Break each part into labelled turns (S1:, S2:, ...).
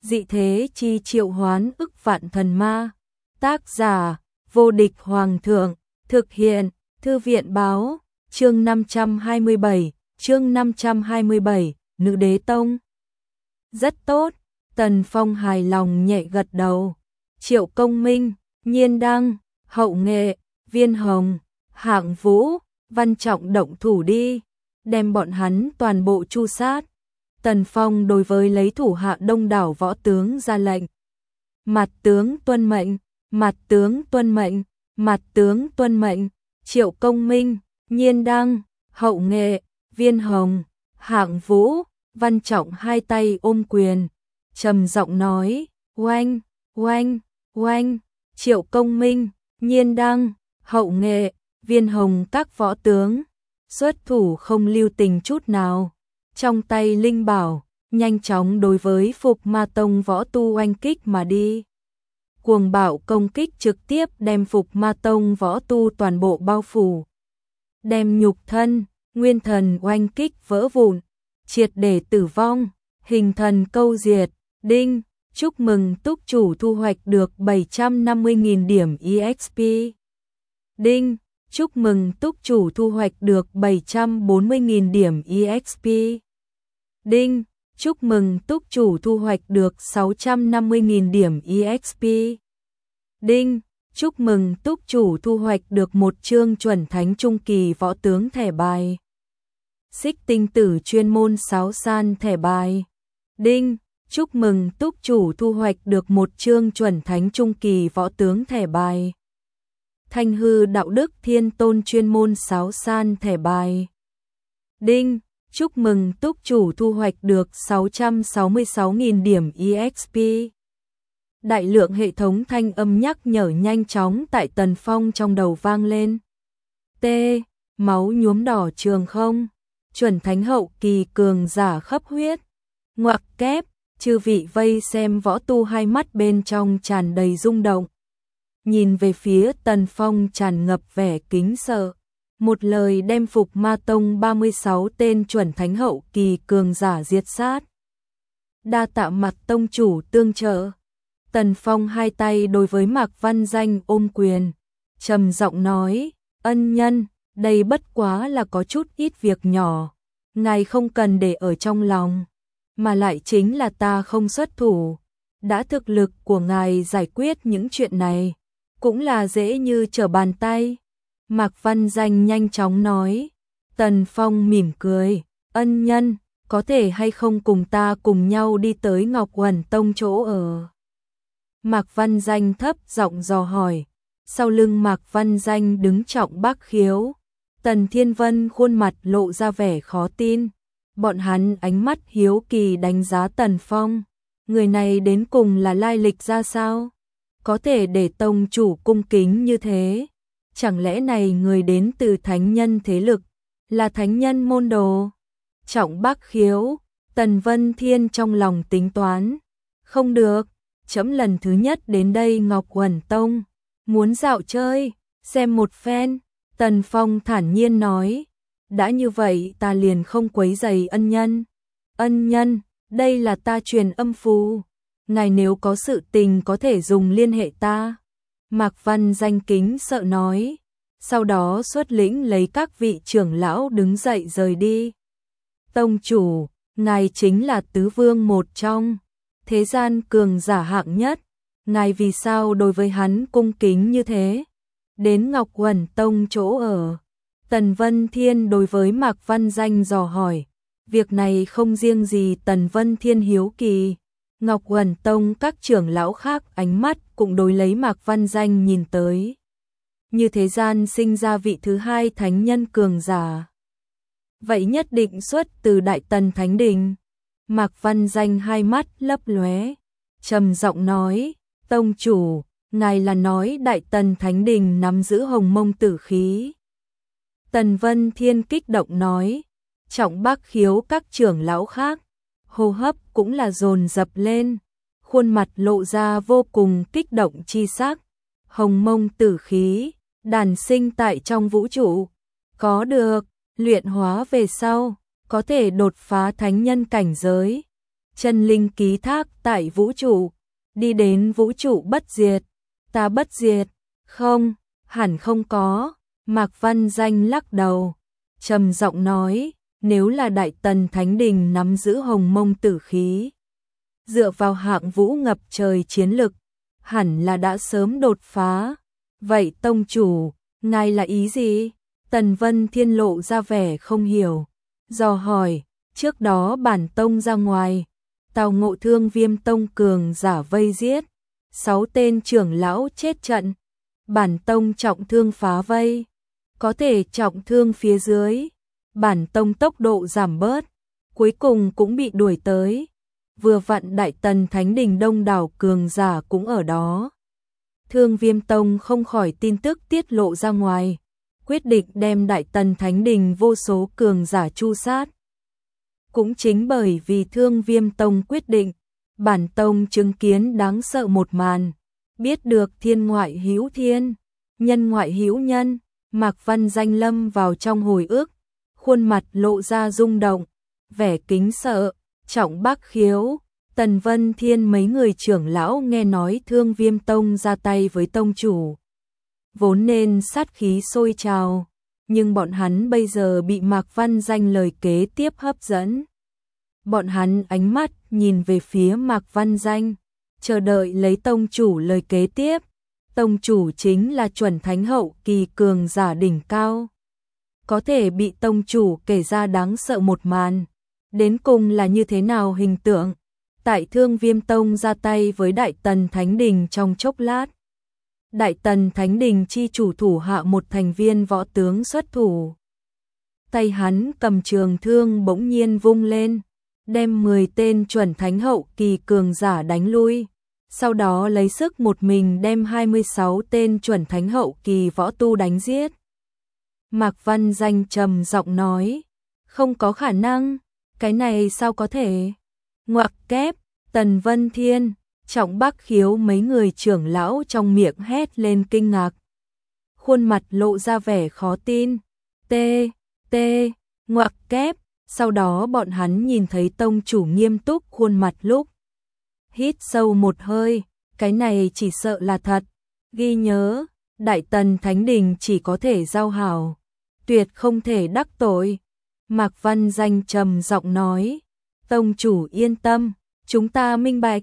S1: dị thế chi triệu hoán ức vạn thần ma. Tác giả, vô địch hoàng thượng, thực hiện, thư viện báo, chương 527, Nữ Đế Tông. Rất tốt, Tần Phong hài lòng nhẹ gật đầu. Triệu Công Minh, Nhiên Đăng, Hậu Nghệ, Viên Hồng, Hạng Vũ, Văn Trọng động thủ đi, đem bọn hắn toàn bộ tru sát. Tần Phong đối với lấy thủ hạ đông đảo võ tướng ra lệnh. Mặt tướng tuân mệnh, mặt tướng tuân mệnh, mặt tướng tuân mệnh. Triệu Công Minh, Nhiên Đăng, Hậu Nghệ, Viên Hồng, Hạng Vũ, Văn Trọng hai tay ôm quyền, trầm giọng nói, oanh, oanh, oanh. Triệu Công Minh, Nhiên Đăng, Hậu Nghệ, Viên Hồng các võ tướng xuất thủ không lưu tình chút nào, trong tay linh bảo nhanh chóng đối với Phục Ma Tông võ tu oanh kích mà đi. Cuồng bạo công kích trực tiếp đem Phục Ma Tông võ tu toàn bộ bao phủ, đem nhục thân, nguyên thần oanh kích vỡ vụn, triệt để tử vong, hình thần câu diệt. Đinh, chúc mừng túc chủ thu hoạch được 750.000 điểm EXP. Đinh, chúc mừng túc chủ thu hoạch được 740.000 điểm EXP. Đinh, chúc mừng túc chủ thu hoạch được 650.000 điểm EXP. Đinh, chúc mừng túc chủ thu hoạch được một chương chuẩn thánh trung kỳ võ tướng thẻ bài. Xích tinh tử chuyên môn sáo san thẻ bài. Đinh, chúc mừng túc chủ thu hoạch được một chương chuẩn thánh trung kỳ võ tướng thẻ bài. Thanh hư đạo đức thiên tôn chuyên môn sáo san thẻ bài. Đinh, chúc mừng túc chủ thu hoạch được 666.000 điểm EXP. Đại lượng hệ thống thanh âm nhắc nhở nhanh chóng tại Tần Phong trong đầu vang lên. T. Máu nhuốm đỏ trường không. Chuẩn thánh hậu kỳ cường giả khắp huyết. Ngoặc kép, chư vị vây xem võ tu hai mắt bên trong tràn đầy rung động. Nhìn về phía Tần Phong tràn ngập vẻ kính sợ. Một lời đem Phục Ma Tông 36 tên chuẩn thánh hậu kỳ cường giả diệt sát. Đa tạ Mạc tông chủ tương trợ. Tần Phong hai tay đối với Mạc Văn Danh ôm quyền, trầm giọng nói, ân nhân, đây bất quá là có chút ít việc nhỏ, ngài không cần để ở trong lòng, mà lại chính là ta không xuất thủ, đã thực lực của ngài giải quyết những chuyện này, cũng là dễ như trở bàn tay. Mạc Văn Danh nhanh chóng nói. Tần Phong mỉm cười, ân nhân, có thể hay không cùng ta cùng nhau đi tới Ngọc Uẩn Tông chỗ ở. Mạc Văn Danh thấp giọng dò hỏi. Sau lưng Mạc Văn Danh đứng Trọng Bác Khiếu, Tần Thiên Vân khuôn mặt lộ ra vẻ khó tin. Bọn hắn ánh mắt hiếu kỳ đánh giá Tần Phong. Người này đến cùng là lai lịch ra sao? Có thể để tông chủ cung kính như thế? Chẳng lẽ này người đến từ thánh nhân thế lực, là thánh nhân môn đồ? Trọng Bác Khiếu, Tần Vân Thiên trong lòng tính toán. Không được, trẫm lần thứ nhất đến đây Ngọc Uẩn Tông, muốn dạo chơi, xem một phen. Tần Phong thản nhiên nói. Đã như vậy ta liền không quấy rầy ân nhân. Ân nhân, đây là ta truyền âm phù. Ngài nếu có sự tình có thể dùng liên hệ ta. Mạc Văn Danh kính sợ nói. Sau đó xuất lĩnh lấy các vị trưởng lão đứng dậy rời đi. Tông chủ, ngài chính là tứ vương một trong thế gian cường giả hạng nhất. Ngài vì sao đối với hắn cung kính như thế? Đến Ngọc Uẩn Tông chỗ ở. Tần Vân Thiên đối với Mạc Văn Danh dò hỏi. Việc này không riêng gì Tần Vân Thiên hiếu kỳ. Ngọc Uẩn Tông các trưởng lão khác ánh mắt cũng đối lấy Mạc Văn Danh nhìn tới. Như thế gian sinh ra vị thứ hai thánh nhân cường giả. Vậy nhất định xuất từ Đại Tần Thánh Đình. Mạc Văn Danh hai mắt lấp lóe, trầm giọng nói, tông chủ, ngài là nói Đại Tần Thánh Đình nắm giữ hồng mông tử khí. Tần Vân Thiên kích động nói. Trọng Bác Khiếu các trưởng lão khác hô hấp cũng là dồn dập lên, khuôn mặt lộ ra vô cùng kích động chi sắc. Hồng mông tử khí đàn sinh tại trong vũ trụ, có được luyện hóa về sau có thể đột phá thánh nhân cảnh giới. chân linh ký thác tại vũ trụ, đi đến vũ trụ bất diệt, ta bất diệt, không, hẳn không có, Mạc Văn Danh lắc đầu, trầm giọng nói, nếu là Đại Tần Thánh Đình nắm giữ hồng mông tử khí, dựa vào hạng vũ ngập trời chiến lực, hẳn là đã sớm đột phá, vậy tông chủ, ngài là ý gì? Tần Vân Thiên lộ ra vẻ không hiểu, dò hỏi, trước đó bản tông ra ngoài, Tào Ngộ Thương Viêm tông cường giả vây giết, 6 tên trưởng lão chết trận, bản tông trọng thương phá vây, có thể trọng thương phía dưới, bản tông tốc độ giảm bớt, cuối cùng cũng bị đuổi tới, vừa vặn Đại Tần Thánh Đình đông đảo cường giả cũng ở đó. Thương Viêm tông không khỏi tin tức tiết lộ ra ngoài, quyết định đem Đại Tần Thánh Đình vô số cường giả chu sát. Cũng chính bởi vì Thương Viêm tông quyết định, bản tông chứng kiến đáng sợ một màn, biết được thiên ngoại hữu thiên, nhân ngoại hữu nhân, Mạc Văn Danh lâm vào trong hồi ức, khuôn mặt lộ ra rung động, vẻ kính sợ, Trọng Bác Khiếu, Tần Vân Thiên mấy người trưởng lão nghe nói Thương Viêm tông ra tay với tông chủ, vốn nên sát khí sôi trào, nhưng bọn hắn bây giờ bị Mạc Văn Danh lời kế tiếp hấp dẫn. Bọn hắn ánh mắt nhìn về phía Mạc Văn Danh, chờ đợi lấy tông chủ lời kế tiếp. Tông chủ chính là chuẩn thánh hậu kỳ cường giả đỉnh cao. Có thể bị tông chủ kể ra đáng sợ một màn. Đến cùng là như thế nào hình tượng? Tại Thương Viêm tông ra tay với Đại Tần Thánh Đình trong chốc lát. Đại Tần Thánh Đình chi chủ thủ hạ một thành viên võ tướng xuất thủ. Tay hắn cầm trường thương bỗng nhiên vung lên, đem 10 tên chuẩn thánh hậu kỳ cường giả đánh lui. Sau đó lấy sức một mình đem 26 tên chuẩn thánh hậu kỳ võ tu đánh giết. Mạc Văn Danh trầm giọng nói, không có khả năng, cái này sao có thể? Ngoặc kép, Tần Vân Thiên, Trọng Bác Khiếu mấy người trưởng lão trong miệng hét lên kinh ngạc. Khuôn mặt lộ ra vẻ khó tin. Ngoặc kép, sau đó bọn hắn nhìn thấy tông chủ nghiêm túc khuôn mặt lúc. Hít sâu một hơi, cái này chỉ sợ là thật. Ghi nhớ, Đại Tần Thánh Đình chỉ có thể giao hảo, tuyệt không thể đắc tội. Mạc Văn Danh trầm giọng nói, tông chủ yên tâm, chúng ta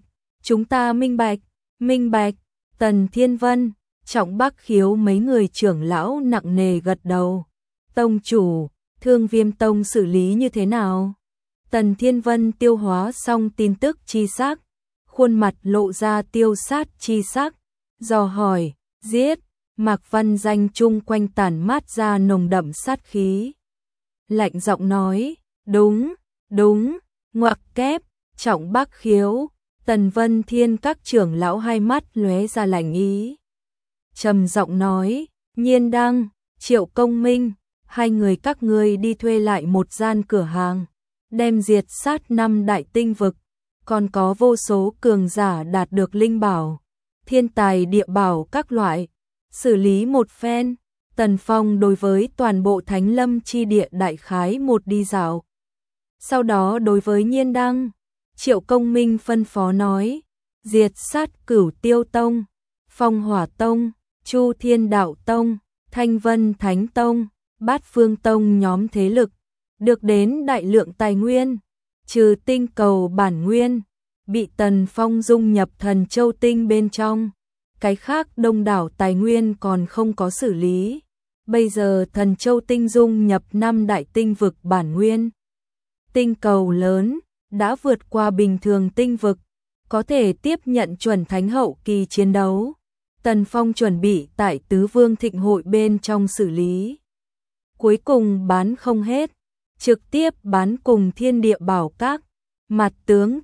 S1: minh bạch. Tần Thiên Vân, Trọng Bác Khiếu mấy người trưởng lão nặng nề gật đầu. Tông chủ, Thương Viêm tông xử lý như thế nào? Tần Thiên Vân tiêu hóa xong tin tức chi xác, khuôn mặt lộ ra tiêu sát chi sắc, dò hỏi, giết. Mạc Văn Danh chung quanh tản mát ra nồng đậm sát khí. Lạnh giọng nói, đúng, ngoặc kép, Trọng Bác Khiếu, Tần Vân Thiên các trưởng lão hai mắt lóe ra lạnh ý. Trầm giọng nói, Nhiên Đăng, Triệu Công Minh, hai người các ngươi đi thuê lại một gian cửa hàng, đem diệt sát 5 đại tinh vực, còn có vô số cường giả đạt được linh bảo, thiên tài địa bảo các loại, xử lý một phen. Tần Phong đối với toàn bộ Thánh Lâm chi địa đại khái một đi dạo. Sau đó đối với Nhiên Đăng, Triệu Công Minh phân phó nói, diệt sát Cửu Tiêu Tông, Phong Hỏa Tông, Chu Thiên Đạo Tông, Thanh Vân Thánh Tông, Bát Phương Tông nhóm thế lực, được đến đại lượng tài nguyên, trừ tinh cầu bản nguyên, bị Tần Phong dung nhập Thần Châu Tinh bên trong. Cái khác đông đảo tài nguyên còn không có xử lý. Bây giờ Thần Châu Tinh dung nhập 5 đại tinh vực bản nguyên. Tinh cầu lớn, đã vượt qua bình thường tinh vực, có thể tiếp nhận chuẩn thánh hậu kỳ chiến đấu. Tần Phong chuẩn bị tại Tứ Vương Thịnh Hội bên trong xử lý. Cuối cùng bán không hết, trực tiếp bán cùng Thiên Địa Bảo Các. Mặt tướng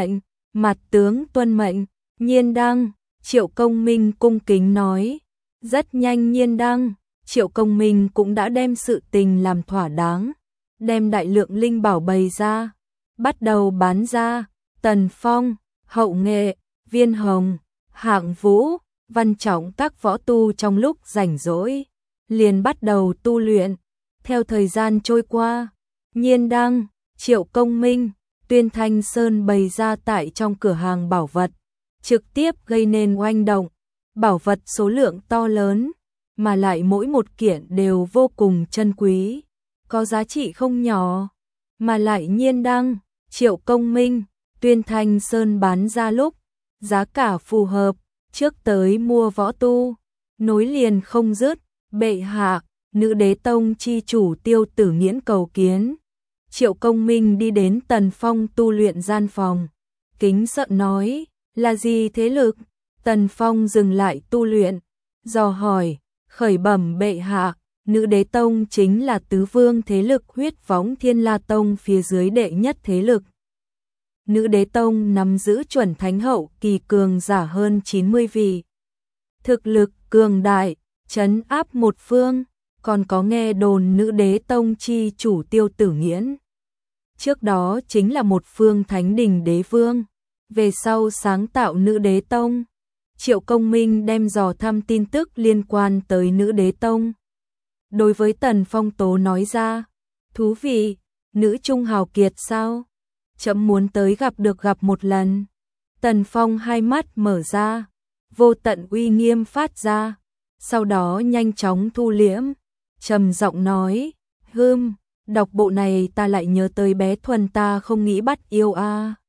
S1: tuân mệnh, Nhiên Đăng, Triệu Công Minh cung kính nói. Rất nhanh Nhiên Đăng, Triệu Công Minh cũng đã đem sự tình làm thỏa đáng, đem đại lượng linh bảo bày ra, bắt đầu bán ra. Tần Phong, Hậu Nghệ, Viên Hồng, Hạng Vũ, Văn Trọng các võ tu trong lúc rảnh rỗi liền bắt đầu tu luyện. Theo thời gian trôi qua, Nhiên Đăng, Triệu Công Minh Tuyên Thanh Sơn bày ra tại trong cửa hàng bảo vật, trực tiếp gây nên oanh động. Bảo vật số lượng to lớn, mà lại mỗi một kiện đều vô cùng chân quý, có giá trị không nhỏ, mà lại Nhiên Đăng, Triệu Công Minh, Tuyên Thanh Sơn bán ra lúc, giá cả phù hợp, trước tới mua võ tu, nối liền không dứt. Bệ hạ, Nữ Đế Tông chi chủ Tiêu Tử Nghiễn cầu kiến. Triệu Công Minh đi đến Tần Phong tu luyện gian phòng, kính sợ nói, là gì thế lực? Tần Phong dừng lại tu luyện, dò hỏi, khởi bẩm bệ hạ, Nữ Đế Tông chính là tứ vương thế lực Huyết Võng Thiên La Tông phía dưới đệ nhất thế lực. Nữ Đế Tông nắm giữ chuẩn thánh hậu kỳ cường giả hơn 90 vị. Thực lực cường đại, trấn áp một phương, còn có nghe đồn Nữ Đế Tông chi chủ Tiêu Tử Nghiễn. Trước đó chính là một phương thánh đình đế vương, về sau sáng tạo Nữ Đế Tông. Triệu Công Minh đem dò thăm tin tức liên quan tới Nữ Đế Tông. Đối với Tần Phong Tố nói ra, thú vị, nữ trung hào kiệt sao? Chấm muốn tới gặp một lần. Tần Phong hai mắt mở ra, vô tận uy nghiêm phát ra, sau đó nhanh chóng thu liễm, trầm giọng nói, đọc bộ này ta lại nhớ tới bé Thuần ta không nghĩ bắt yêu a.